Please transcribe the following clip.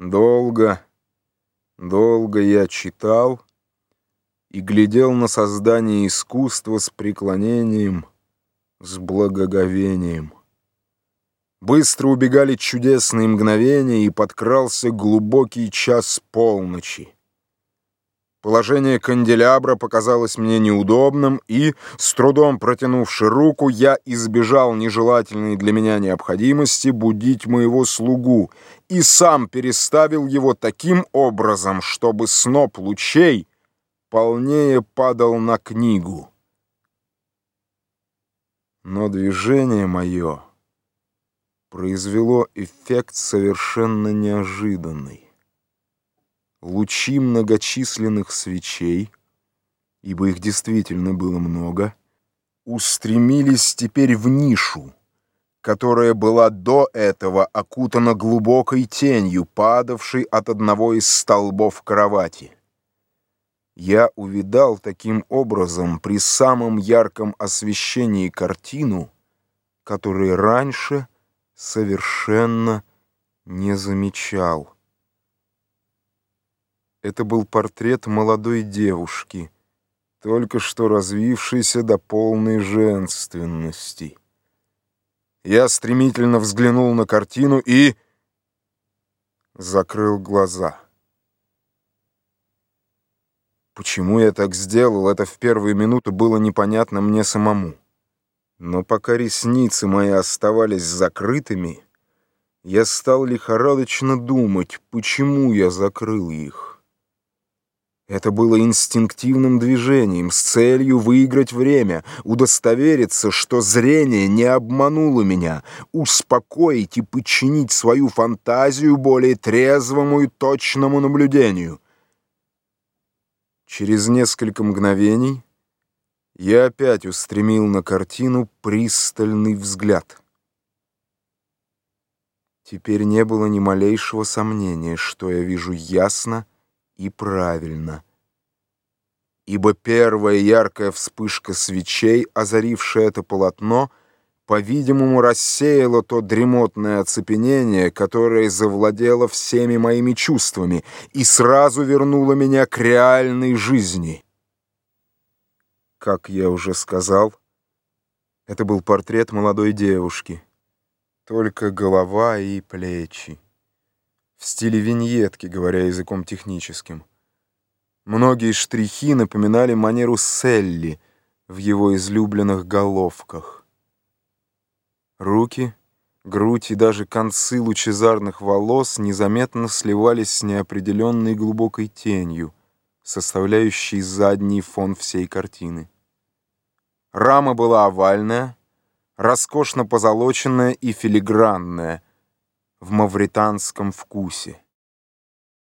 Долго, долго я читал и глядел на создание искусства с преклонением, с благоговением. Быстро убегали чудесные мгновения, и подкрался глубокий час полночи. Положение канделябра показалось мне неудобным, и, с трудом протянувши руку, я избежал нежелательной для меня необходимости будить моего слугу и сам переставил его таким образом, чтобы сноп лучей полнее падал на книгу. Но движение мое произвело эффект совершенно неожиданный. Лучи многочисленных свечей, ибо их действительно было много, устремились теперь в нишу, которая была до этого окутана глубокой тенью, падавшей от одного из столбов кровати. Я увидал таким образом при самом ярком освещении картину, которую раньше совершенно не замечал. Это был портрет молодой девушки, только что развившейся до полной женственности. Я стремительно взглянул на картину и закрыл глаза. Почему я так сделал, это в первые минуты было непонятно мне самому. Но пока ресницы мои оставались закрытыми, я стал лихорадочно думать, почему я закрыл их. Это было инстинктивным движением с целью выиграть время, удостовериться, что зрение не обмануло меня, успокоить и подчинить свою фантазию более трезвому и точному наблюдению. Через несколько мгновений я опять устремил на картину пристальный взгляд. Теперь не было ни малейшего сомнения, что я вижу ясно и правильно, ибо первая яркая вспышка свечей, озарившая это полотно, по-видимому, рассеяла то дремотное оцепенение, которое завладело всеми моими чувствами, и сразу вернуло меня к реальной жизни. Как я уже сказал, это был портрет молодой девушки, только голова и плечи. В стиле виньетки, говоря языком техническим. Многие штрихи напоминали манеру Селли в его излюбленных головках. Руки, грудь и даже концы лучезарных волос незаметно сливались с неопределенной глубокой тенью, составляющей задний фон всей картины. Рама была овальная, роскошно позолоченная и филигранная, в мавританском вкусе.